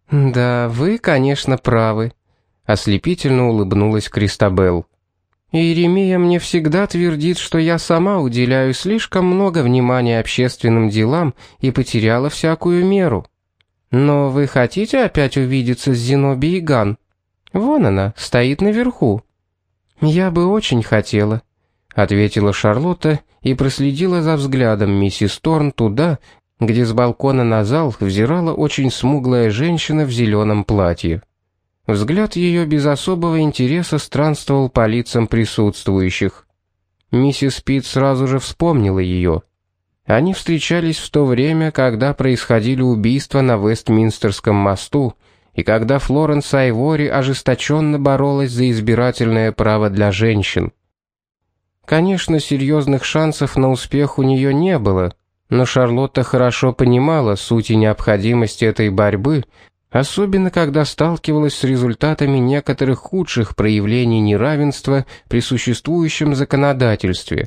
«Да, вы, конечно, правы», — ослепительно улыбнулась Кристабел. «Иеремия мне всегда твердит, что я сама уделяю слишком много внимания общественным делам и потеряла всякую меру. Но вы хотите опять увидеться с Зенобией Ган? Вон она, стоит наверху». «Я бы очень хотела», — ответила Шарлотта и проследила за взглядом миссис Торн туда, где с балкона на зал взирала очень смуглая женщина в зеленом платье. Взгляд ее без особого интереса странствовал по лицам присутствующих. Миссис Питт сразу же вспомнила ее. Они встречались в то время, когда происходили убийства на Вестминстерском мосту, и когда Флоренс Айвори ожесточенно боролась за избирательное право для женщин. Конечно, серьезных шансов на успех у нее не было, но Шарлотта хорошо понимала суть и необходимость этой борьбы, особенно когда сталкивалась с результатами некоторых худших проявлений неравенства при существующем законодательстве.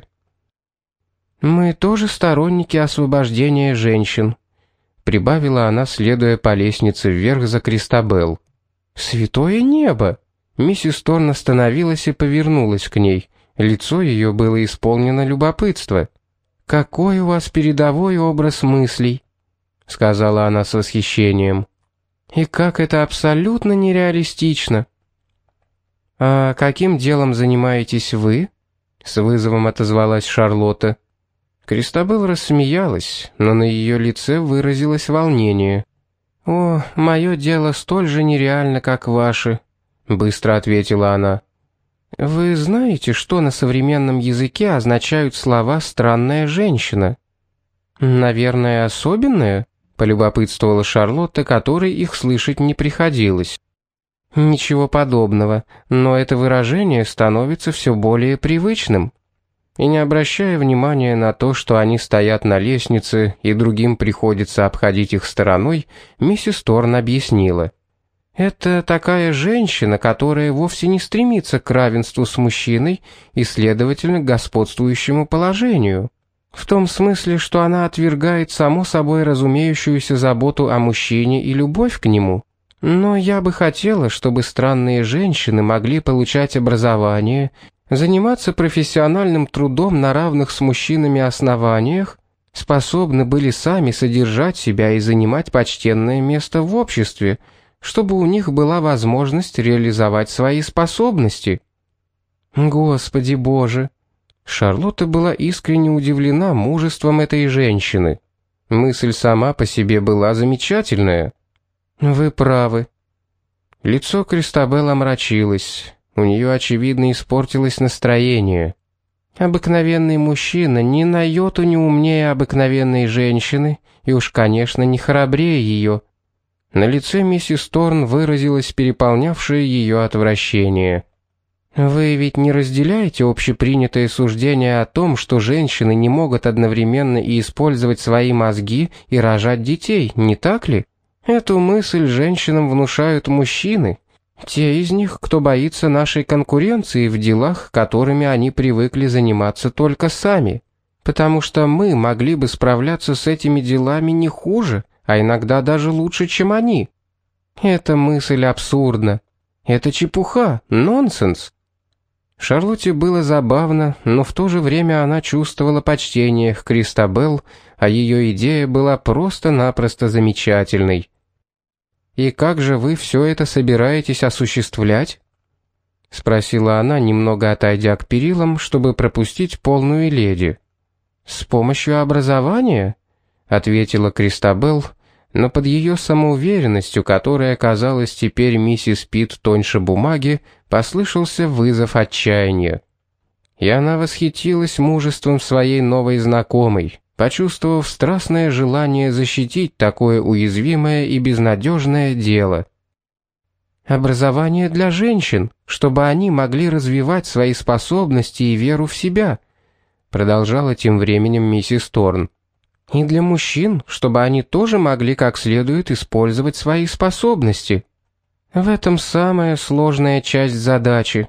«Мы тоже сторонники освобождения женщин», — прибавила она, следуя по лестнице вверх за Кристабел. «Святое небо!» Миссис Торн остановилась и повернулась к ней. Лицо ее было исполнено любопытства. «Какой у вас передовой образ мыслей», — сказала она с восхищением. «И как это абсолютно нереалистично». «А каким делом занимаетесь вы?» — с вызовом отозвалась Шарлотта. Кристабел рассмеялась, но на ее лице выразилось волнение. «О, мое дело столь же нереально, как ваше», — быстро ответила она. «Вы знаете, что на современном языке означают слова «странная женщина»?» «Наверное, особенная?» — полюбопытствовала Шарлотта, которой их слышать не приходилось. «Ничего подобного, но это выражение становится все более привычным». И не обращая внимания на то, что они стоят на лестнице и другим приходится обходить их стороной, миссис Торн объяснила. «Это такая женщина, которая вовсе не стремится к равенству с мужчиной и, следовательно, к господствующему положению. В том смысле, что она отвергает само собой разумеющуюся заботу о мужчине и любовь к нему. Но я бы хотела, чтобы странные женщины могли получать образование, заниматься профессиональным трудом на равных с мужчинами основаниях, способны были сами содержать себя и занимать почтенное место в обществе, чтобы у них была возможность реализовать свои способности». «Господи Боже!» Шарлотта была искренне удивлена мужеством этой женщины. Мысль сама по себе была замечательная. «Вы правы». Лицо Кристабел омрачилось. У нее, очевидно, испортилось настроение. Обыкновенный мужчина ни на йоту не умнее обыкновенной женщины, и уж, конечно, не храбрее ее. На лице миссис Торн выразилось переполнявшее ее отвращение. «Вы ведь не разделяете общепринятое суждение о том, что женщины не могут одновременно и использовать свои мозги и рожать детей, не так ли? Эту мысль женщинам внушают мужчины, те из них, кто боится нашей конкуренции в делах, которыми они привыкли заниматься только сами, потому что мы могли бы справляться с этими делами не хуже, а иногда даже лучше, чем они. Эта мысль абсурдна. Это чепуха, нонсенс». Шарлотте было забавно, но в то же время она чувствовала почтение к Кристабел, а ее идея была просто-напросто замечательной. «И как же вы все это собираетесь осуществлять?» — спросила она, немного отойдя к перилам, чтобы пропустить полную леди. «С помощью образования?» — ответила Кристабел, но под ее самоуверенностью, которая казалась теперь миссис Питт тоньше бумаги, послышался вызов отчаяния. И она восхитилась мужеством своей новой знакомой, почувствовав страстное желание защитить такое уязвимое и безнадежное дело. «Образование для женщин, чтобы они могли развивать свои способности и веру в себя», продолжала тем временем миссис Торн. «И для мужчин, чтобы они тоже могли как следует использовать свои способности. В этом самая сложная часть задачи».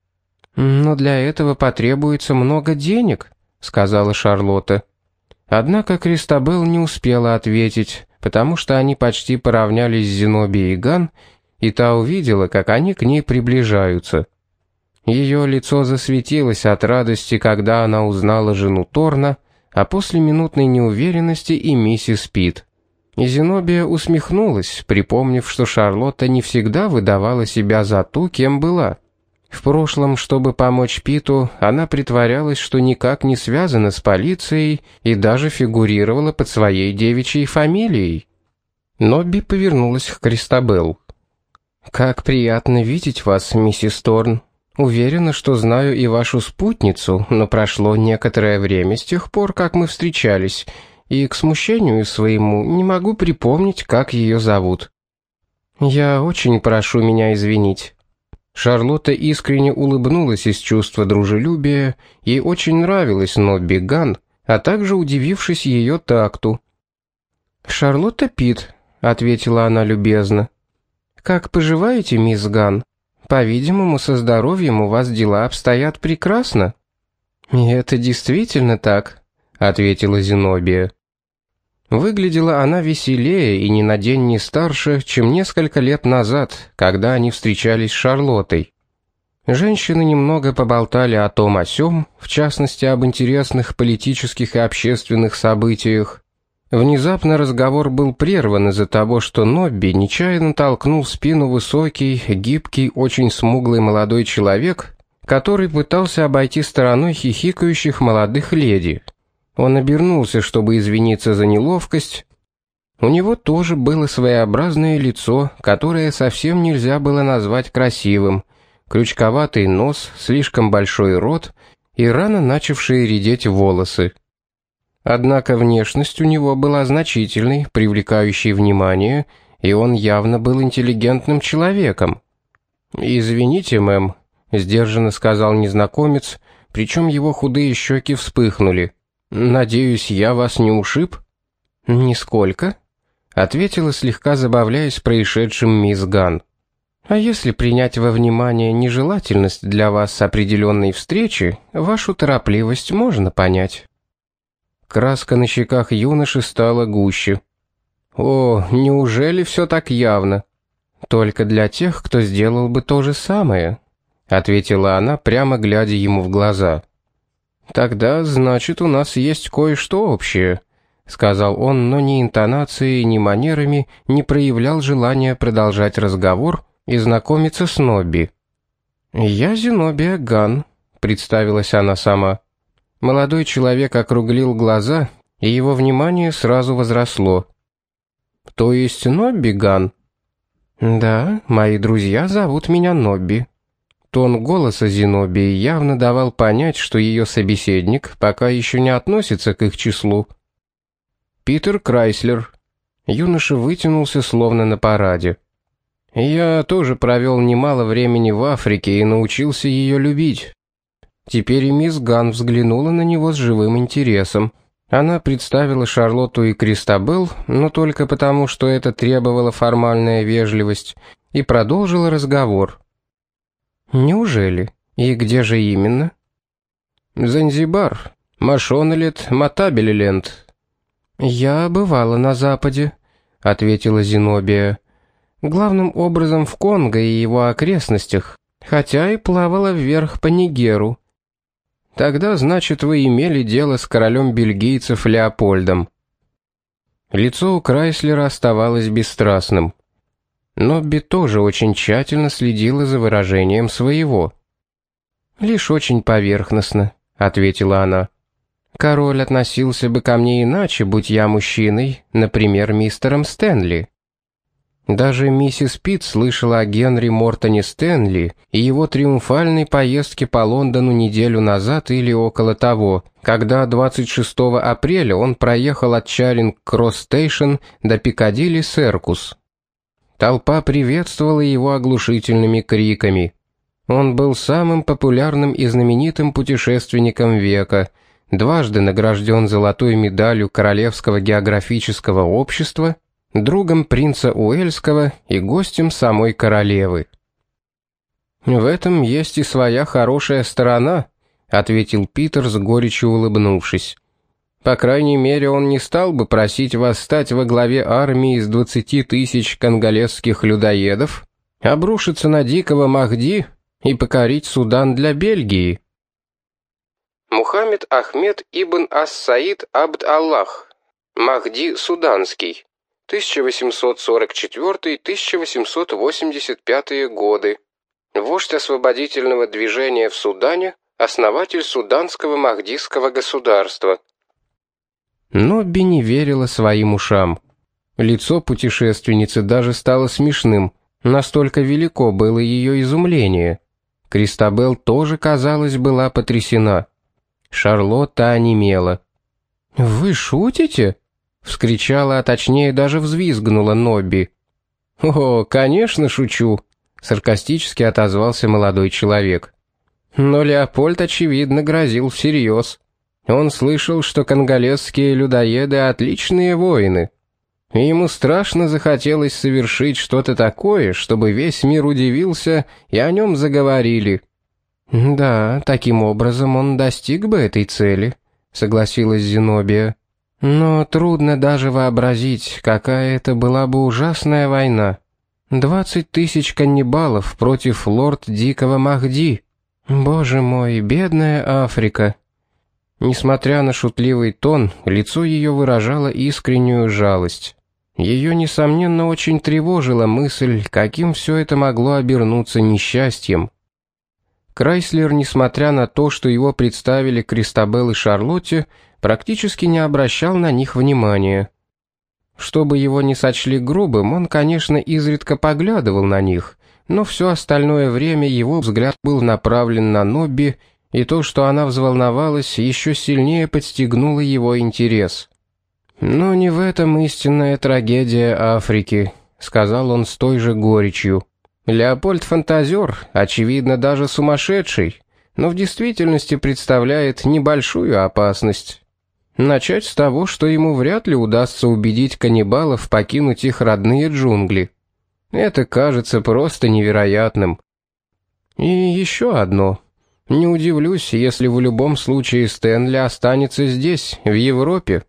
«Но для этого потребуется много денег», — сказала Шарлотта. Однако Кристабел не успела ответить, потому что они почти поравнялись с Зенобией Ган, и та увидела, как они к ней приближаются. Ее лицо засветилось от радости, когда она узнала жену Торна, а после минутной неуверенности и миссис Пит. И Зенобия усмехнулась, припомнив, что Шарлотта не всегда выдавала себя за ту, кем была. В прошлом, чтобы помочь Питу, она притворялась, что никак не связана с полицией и даже фигурировала под своей девичьей фамилией. Нобби повернулась к Кристабелл. «Как приятно видеть вас, миссис Торн. Уверена, что знаю и вашу спутницу, но прошло некоторое время с тех пор, как мы встречались, и к смущению своему не могу припомнить, как ее зовут. Я очень прошу меня извинить». Шарлотта искренне улыбнулась из чувства дружелюбия, ей очень нравилась Нобби Ган, а также удивившись ее такту. «Шарлотта Пит», — ответила она любезно. «Как поживаете, мисс Ган? По-видимому, со здоровьем у вас дела обстоят прекрасно». «И это действительно так», — ответила Зенобия. Выглядела она веселее и ни на день не старше, чем несколько лет назад, когда они встречались с Шарлоттой. Женщины немного поболтали о том о сём, в частности об интересных политических и общественных событиях. Внезапно разговор был прерван из-за того, что Нобби нечаянно толкнул в спину высокий, гибкий, очень смуглый молодой человек, который пытался обойти стороной хихикающих молодых леди. Он обернулся, чтобы извиниться за неловкость. У него тоже было своеобразное лицо, которое совсем нельзя было назвать красивым. Крючковатый нос, слишком большой рот и рано начавшие редеть волосы. Однако внешность у него была значительной, привлекающей внимание, и он явно был интеллигентным человеком. «Извините, мэм», — сдержанно сказал незнакомец, причем его худые щеки вспыхнули. «Надеюсь, я вас не ушиб?» «Нисколько», — ответила, слегка забавляясь происшедшим мисс Ган. «А если принять во внимание нежелательность для вас определенной встречи, вашу торопливость можно понять». Краска на щеках юноши стала гуще. «О, неужели все так явно?» «Только для тех, кто сделал бы то же самое», — ответила она, прямо глядя ему в глаза. «Тогда, значит, у нас есть кое-что общее», — сказал он, но ни интонацией, ни манерами не проявлял желания продолжать разговор и знакомиться с Нобби. «Я Зенобия Ган», — представилась она сама. Молодой человек округлил глаза, и его внимание сразу возросло. «То есть Нобби Ган?» «Да, мои друзья зовут меня Нобби». Тон голоса Зенобии явно давал понять, что ее собеседник пока еще не относится к их числу. «Питер Крайслер». Юноша вытянулся словно на параде. «Я тоже провел немало времени в Африке и научился ее любить». Теперь и мисс Ган взглянула на него с живым интересом. Она представила Шарлотту и Кристабелл, но только потому, что это требовало формальная вежливость, и продолжила разговор. «Неужели? И где же именно?» «Занзибар, Машонелет, Матабелеленд». «Я бывала на Западе», — ответила Зенобия. «Главным образом в Конго и его окрестностях, хотя и плавала вверх по Нигеру». «Тогда, значит, вы имели дело с королем бельгийцев Леопольдом». Лицо у Крайслера оставалось бесстрастным. Нобби тоже очень тщательно следила за выражением своего. «Лишь очень поверхностно», — ответила она. «Король относился бы ко мне иначе, будь я мужчиной, например, мистером Стэнли». Даже миссис Пит слышала о Генри Мортоне Стэнли и его триумфальной поездке по Лондону неделю назад или около того, когда 26 апреля он проехал от Чаринг-Кросс-Стейшн до Пикадилли-Серкус. Толпа приветствовала его оглушительными криками. Он был самым популярным и знаменитым путешественником века, дважды награжден золотой медалью Королевского географического общества, другом принца Уэльского и гостем самой королевы. «В этом есть и своя хорошая сторона», — ответил Питер с горечью улыбнувшись. По крайней мере, он не стал бы просить вас стать во главе армии из 20 тысяч конголезских людоедов, обрушиться на дикого Махди и покорить Судан для Бельгии. Мухаммед Ахмед ибн ас-Саид Абд-Аллах, Махди Суданский, 1844-1885 годы. Вождь освободительного движения в Судане, основатель суданского махдистского государства. Нобби не верила своим ушам. Лицо путешественницы даже стало смешным, настолько велико было ее изумление. Кристабел тоже, казалось, была потрясена. Шарлотта онемела. «Вы шутите?» — вскричала, а точнее даже взвизгнула Нобби. «О, конечно, шучу», — саркастически отозвался молодой человек. Но Леопольд, очевидно, грозил всерьез. Он слышал, что конголезские людоеды — отличные воины. И ему страшно захотелось совершить что-то такое, чтобы весь мир удивился и о нем заговорили. «Да, таким образом он достиг бы этой цели», — согласилась Зенобия. «Но трудно даже вообразить, какая это была бы ужасная война. 20 тысяч каннибалов против лорд Дикого Махди. Боже мой, бедная Африка». Несмотря на шутливый тон, лицо ее выражало искреннюю жалость. Ее, несомненно, очень тревожила мысль, каким все это могло обернуться несчастьем. Крайслер, несмотря на то, что его представили Кристабел и Шарлотте, практически не обращал на них внимания. Чтобы его не сочли грубым, он, конечно, изредка поглядывал на них, но все остальное время его взгляд был направлен на Нобби, и то, что она взволновалась, еще сильнее подстегнуло его интерес. «Но не в этом истинная трагедия Африки», — сказал он с той же горечью. «Леопольд фантазер, очевидно, даже сумасшедший, но в действительности представляет небольшую опасность. Начать с того, что ему вряд ли удастся убедить каннибалов покинуть их родные джунгли. Это кажется просто невероятным. И еще одно. Не удивлюсь, если в любом случае Стэнли останется здесь, в Европе».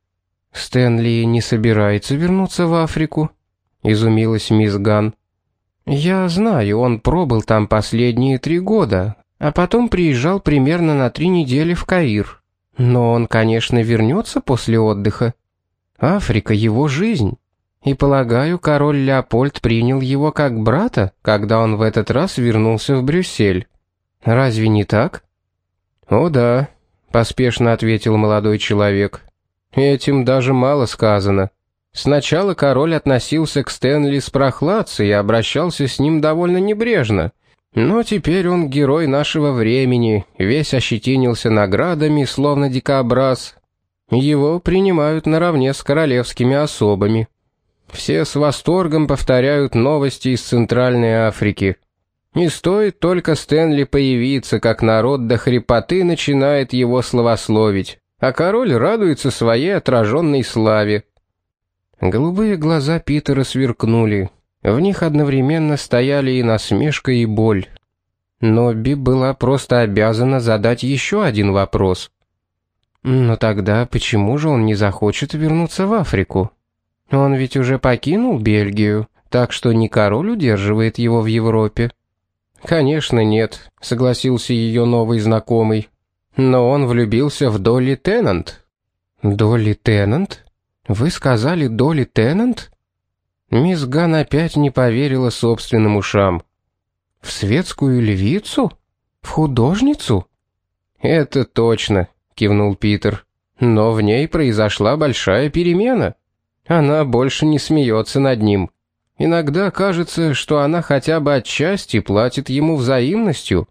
«Стэнли не собирается вернуться в Африку?» — изумилась мисс Ганн. «Я знаю, он пробыл там последние 3 года, а потом приезжал примерно на 3 недели в Каир. Но он, конечно, вернется после отдыха. Африка — его жизнь. И, полагаю, король Леопольд принял его как брата, когда он в этот раз вернулся в Брюссель. Разве не так?» «О да», — поспешно ответил молодой человек. «Этим даже мало сказано. Сначала король относился к Стэнли с прохладцей и обращался с ним довольно небрежно. Но теперь он герой нашего времени, весь ощетинился наградами, словно дикобраз. Его принимают наравне с королевскими особами. Все с восторгом повторяют новости из Центральной Африки. И стоит только Стэнли появиться, как народ до хрипоты начинает его славословить, а король радуется своей отраженной славе». Голубые глаза Питера сверкнули. В них одновременно стояли и насмешка, и боль. Но Би была просто обязана задать еще один вопрос. «Но тогда почему же он не захочет вернуться в Африку? Он ведь уже покинул Бельгию, так что не король удерживает его в Европе». «Конечно нет», — согласился ее новый знакомый. «Но он влюбился в Долли Теннант». «Долли Теннант? Вы сказали Долли Теннант?» Мисс Ганн опять не поверила собственным ушам. «В светскую львицу? В художницу?» «Это точно», — кивнул Питер. «Но в ней произошла большая перемена. Она больше не смеется над ним. Иногда кажется, что она хотя бы отчасти платит ему взаимностью.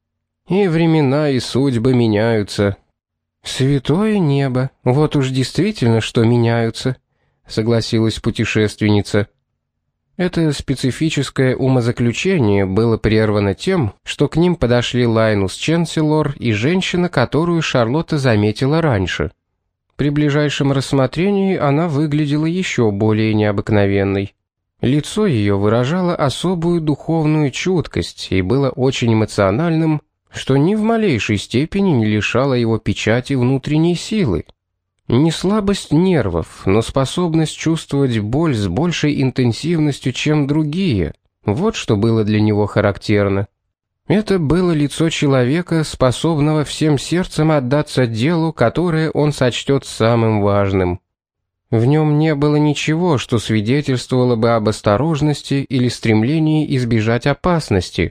И времена, и судьбы меняются». «Святое небо, вот уж действительно, что меняются», — согласилась путешественница. Это специфическое умозаключение было прервано тем, что к ним подошли Лайнус Ченселор и женщина, которую Шарлотта заметила раньше. При ближайшем рассмотрении она выглядела еще более необыкновенной. Лицо ее выражало особую духовную чуткость и было очень эмоциональным, что ни в малейшей степени не лишало его печати внутренней силы. Не слабость нервов, но способность чувствовать боль с большей интенсивностью, чем другие. Вот что было для него характерно. Это было лицо человека, способного всем сердцем отдаться делу, которое он сочтет самым важным. В нем не было ничего, что свидетельствовало бы об осторожности или стремлении избежать опасности.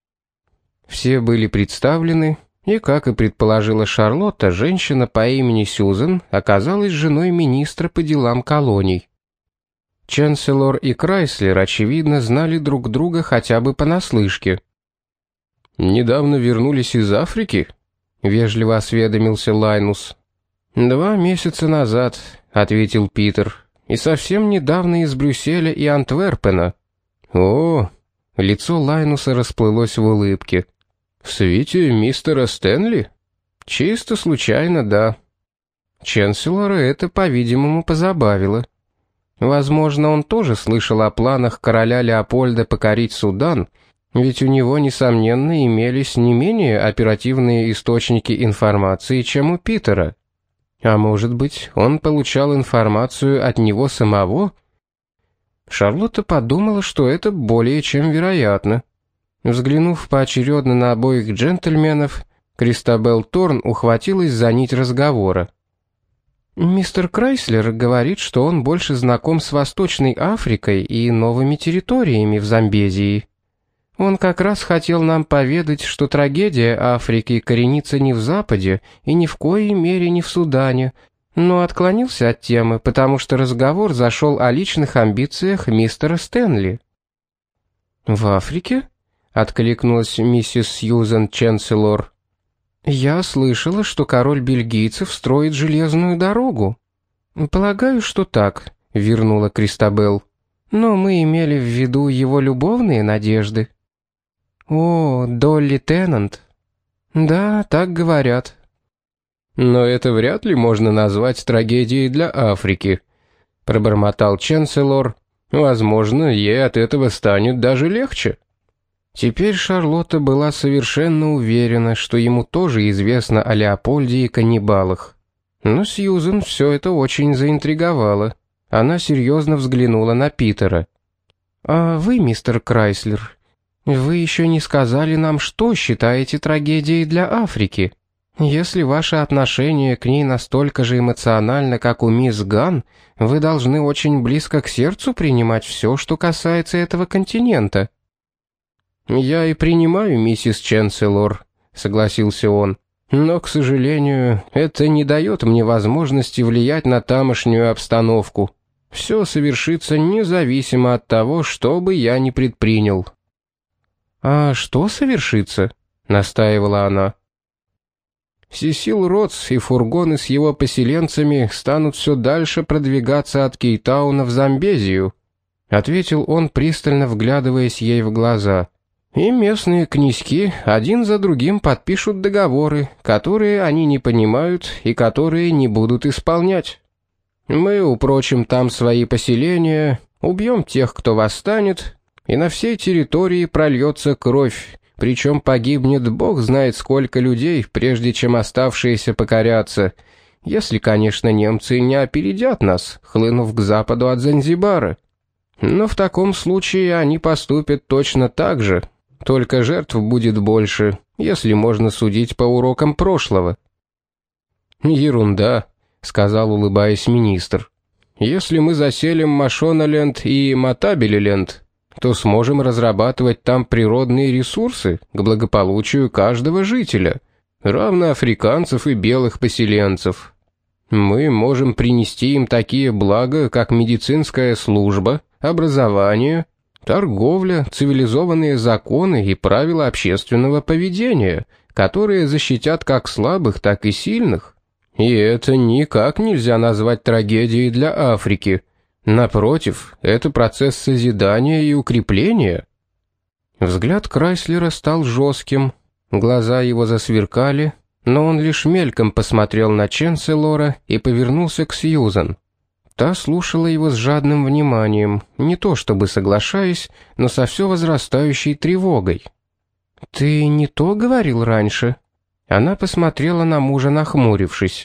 Все были представлены, и, как и предположила Шарлотта, женщина по имени Сьюзен оказалась женой министра по делам колоний. Чанселор и Крайслер, очевидно, знали друг друга хотя бы понаслышке. «Недавно вернулись из Африки?» — вежливо осведомился Лайнус. 2 месяца назад», — ответил Питер, — «и совсем недавно из Брюсселя и Антверпена». «О!» — лицо Лайнуса расплылось в улыбке. «В свите мистера Стэнли?» «Чисто случайно, да». Чанселора это, по-видимому, позабавило. Возможно, он тоже слышал о планах короля Леопольда покорить Судан, ведь у него, несомненно, имелись не менее оперативные источники информации, чем у Питера. А может быть, он получал информацию от него самого? Шарлотта подумала, что это более чем вероятно. Взглянув поочередно на обоих джентльменов, Кристабелл Торн ухватилась за нить разговора. «Мистер Крайслер говорит, что он больше знаком с Восточной Африкой и новыми территориями в Замбезии. Он как раз хотел нам поведать, что трагедия Африки коренится не в Западе и ни в коей мере не в Судане, но отклонился от темы, потому что разговор зашел о личных амбициях мистера Стэнли». «В Африке?» — откликнулась миссис Сьюзен Чанселор. «Я слышала, что король бельгийцев строит железную дорогу». «Полагаю, что так», — вернула Кристабелл. «Но мы имели в виду его любовные надежды». «О, Долли Теннант». «Да, так говорят». «Но это вряд ли можно назвать трагедией для Африки», — пробормотал Чанселор. «Возможно, ей от этого станет даже легче». Теперь Шарлотта была совершенно уверена, что ему тоже известно о Леопольде и каннибалах. Но Сьюзен все это очень заинтриговало. Она серьезно взглянула на Питера. «А вы, мистер Крайслер, вы еще не сказали нам, что считаете трагедией для Африки? Если ваше отношение к ней настолько же эмоционально, как у мисс Ган, вы должны очень близко к сердцу принимать все, что касается этого континента». «Я и принимаю, миссис Чанселор», — согласился он. «Но, к сожалению, это не дает мне возможности влиять на тамошнюю обстановку. Все совершится независимо от того, что бы я ни предпринял». «А что совершится?» — настаивала она. «Сесил Ротс и фургоны с его поселенцами станут все дальше продвигаться от Кейптауна в Замбезию», — ответил он, пристально вглядываясь ей в глаза. «И местные князьки один за другим подпишут договоры, которые они не понимают и которые не будут исполнять. Мы упрочим там свои поселения, убьем тех, кто восстанет, и на всей территории прольется кровь, причем погибнет бог знает сколько людей, прежде чем оставшиеся покорятся, если, конечно, немцы не опередят нас, хлынув к западу от Занзибара. Но в таком случае они поступят точно так же». Только жертв будет больше, если можно судить по урокам прошлого». «Ерунда», — сказал, улыбаясь министр. «Если мы заселим Машоналенд и Матабелиленд, то сможем разрабатывать там природные ресурсы к благополучию каждого жителя, равно африканцев и белых поселенцев. Мы можем принести им такие блага, как медицинская служба, образование, торговля, цивилизованные законы и правила общественного поведения, которые защитят как слабых, так и сильных. И это никак нельзя назвать трагедией для Африки. Напротив, это процесс созидания и укрепления». Взгляд Крайслера стал жестким, глаза его засверкали, но он лишь мельком посмотрел на Чанселора и повернулся к Сьюзен. Та слушала его с жадным вниманием, не то чтобы соглашаясь, но со все возрастающей тревогой. «Ты не то говорил раньше?» Она посмотрела на мужа, нахмурившись.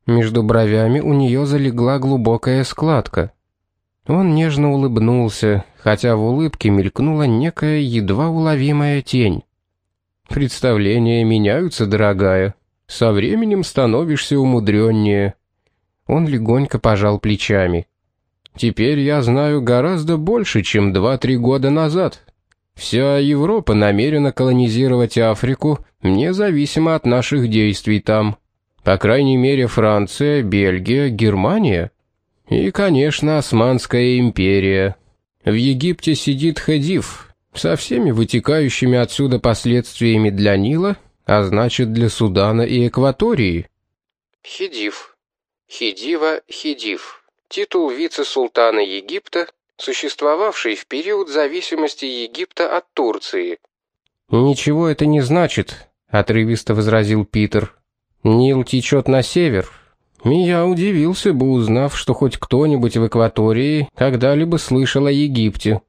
Между бровями у нее залегла глубокая складка. Он нежно улыбнулся, хотя в улыбке мелькнула некая едва уловимая тень. «Представления меняются, дорогая. Со временем становишься умудреннее». Он легонько пожал плечами. «Теперь я знаю гораздо больше, чем 2-3 года назад. Вся Европа намерена колонизировать Африку, независимо от наших действий там. По крайней мере, Франция, Бельгия, Германия. И, конечно, Османская империя. В Египте сидит Хедив, со всеми вытекающими отсюда последствиями для Нила, а значит для Судана и Экватории». Хедив. Хедива Хедив. Титул вице-султана Египта, существовавший в период зависимости Египта от Турции. «Ничего это не значит», — отрывисто возразил Питер. «Нил течет на север. И я удивился бы, узнав, что хоть кто-нибудь в Экватории когда-либо слышал о Египте».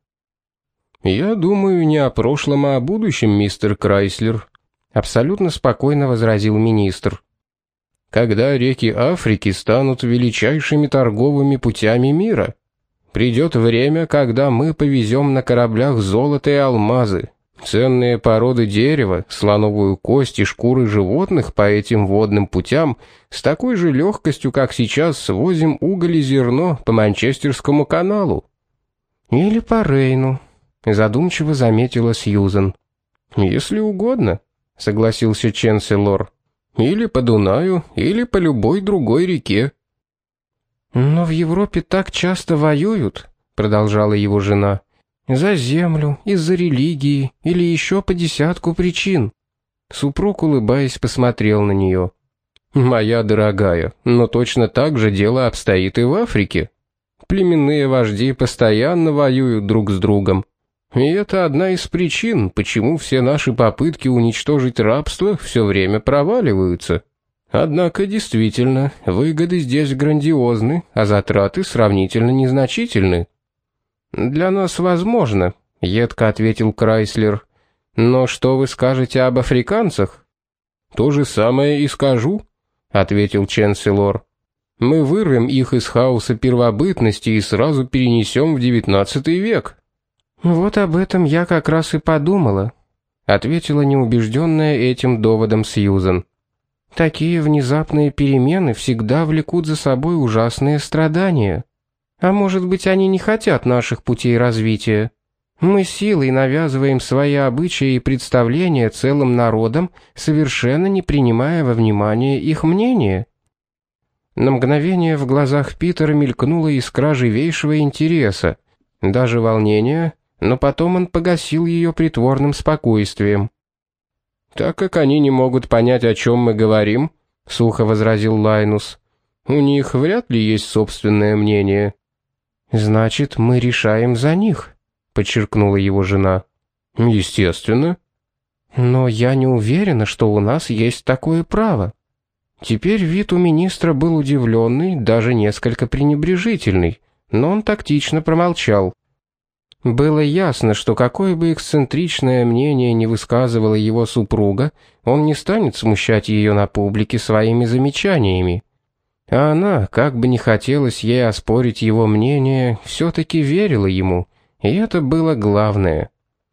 «Я думаю не о прошлом, а о будущем, мистер Крайслер», — абсолютно спокойно возразил министр. «Когда реки Африки станут величайшими торговыми путями мира, придет время, когда мы повезем на кораблях золото и алмазы, ценные породы дерева, слоновую кость и шкуры животных по этим водным путям с такой же легкостью, как сейчас свозим уголь и зерно по Манчестерскому каналу». «Или по Рейну», — задумчиво заметила Сьюзен. «Если угодно», — согласился Ченселор. «Или по Дунаю, или по любой другой реке». «Но в Европе так часто воюют», — продолжала его жена, — «за землю, из-за религии или еще по десятку причин». Супруг, улыбаясь, посмотрел на нее. «Моя дорогая, но точно так же дело обстоит и в Африке. Племенные вожди постоянно воюют друг с другом. И это одна из причин, почему все наши попытки уничтожить рабство все время проваливаются. Однако действительно, выгоды здесь грандиозны, а затраты сравнительно незначительны». «Для нас возможно», — едко ответил Крайслер. «Но что вы скажете об африканцах?» «То же самое и скажу», — ответил Ченселор. «Мы вырвем их из хаоса первобытности и сразу перенесем в XIX век». «Вот об этом я как раз и подумала», — ответила неубежденная этим доводом Сьюзен. «Такие внезапные перемены всегда влекут за собой ужасные страдания. А может быть, они не хотят наших путей развития? Мы силой навязываем свои обычаи и представления целым народам, совершенно не принимая во внимание их мнение». На мгновение в глазах Питера мелькнула искра живейшего интереса, даже волнения, но потом он погасил ее притворным спокойствием. «Так как они не могут понять, о чем мы говорим», — сухо возразил Лайнус, — «у них вряд ли есть собственное мнение». «Значит, мы решаем за них», — подчеркнула его жена. «Естественно». «Но я не уверена, что у нас есть такое право». Теперь вид у министра был удивленный, даже несколько пренебрежительный, но он тактично промолчал. Было ясно, что какое бы эксцентричное мнение ни высказывала его супруга, он не станет смущать ее на публике своими замечаниями. А она, как бы не хотелось ей оспорить его мнение, все-таки верила ему, и это было главное.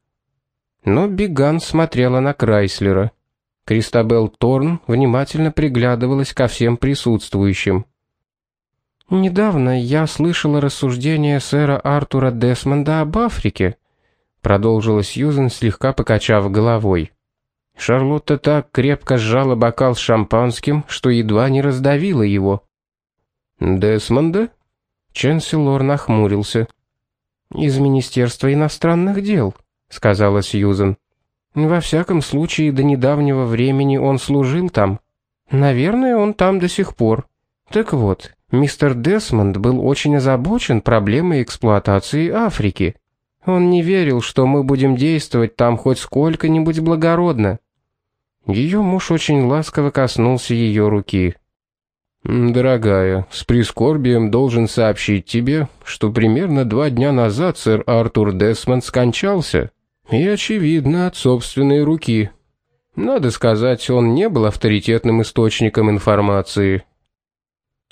Но Биган смотрела на Крайслера. Кристабель Торн внимательно приглядывалась ко всем присутствующим. «Недавно я слышала рассуждения сэра Артура Десмонда об Африке», продолжила Сьюзен, слегка покачав головой. Шарлотта так крепко сжала бокал с шампанским, что едва не раздавила его. «Десмонда?» Ченселор нахмурился. «Из Министерства иностранных дел», — сказала Сьюзен. «Во всяком случае, до недавнего времени он служил там. Наверное, он там до сих пор. Так вот, мистер Десмонд был очень озабочен проблемой эксплуатации Африки. Он не верил, что мы будем действовать там хоть сколько-нибудь благородно». Ее муж очень ласково коснулся ее руки. «Дорогая, с прискорбием должен сообщить тебе, что примерно 2 дня назад сэр Артур Десмонд скончался, и, очевидно, от собственной руки. Надо сказать, он не был авторитетным источником информации».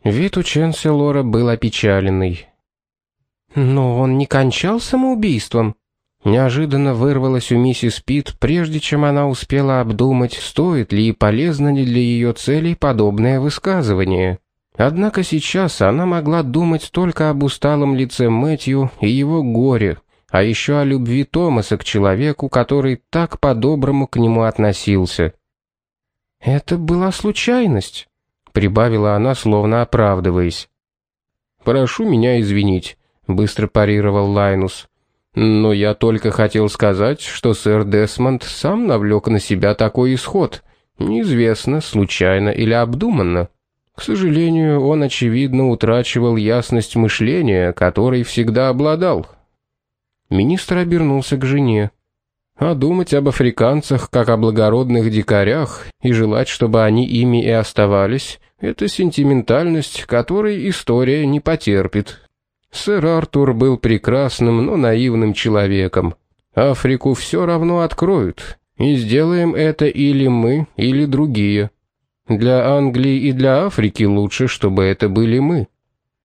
Вид у Ченселора был опечаленный. «Но он не кончал самоубийством?» Неожиданно вырвалось у миссис Питт, прежде чем она успела обдумать, стоит ли и полезно ли для ее целей подобное высказывание. Однако сейчас она могла думать только об усталом лице Мэтью и его горе, а еще о любви Томаса к человеку, который так по-доброму к нему относился. «Это была случайность», — прибавила она, словно оправдываясь. «Прошу меня извинить», — быстро парировал Лайнус. «Но я только хотел сказать, что сэр Десмонд сам навлек на себя такой исход. Неизвестно, случайно или обдуманно. К сожалению, он, очевидно, утрачивал ясность мышления, которой всегда обладал». Министр обернулся к жене. «А думать об африканцах, как о благородных дикарях, и желать, чтобы они ими и оставались, это сентиментальность, которой история не потерпит. Сэр Артур был прекрасным, но наивным человеком. Африку все равно откроют, и сделаем это или мы, или другие. Для Англии и для Африки лучше, чтобы это были мы».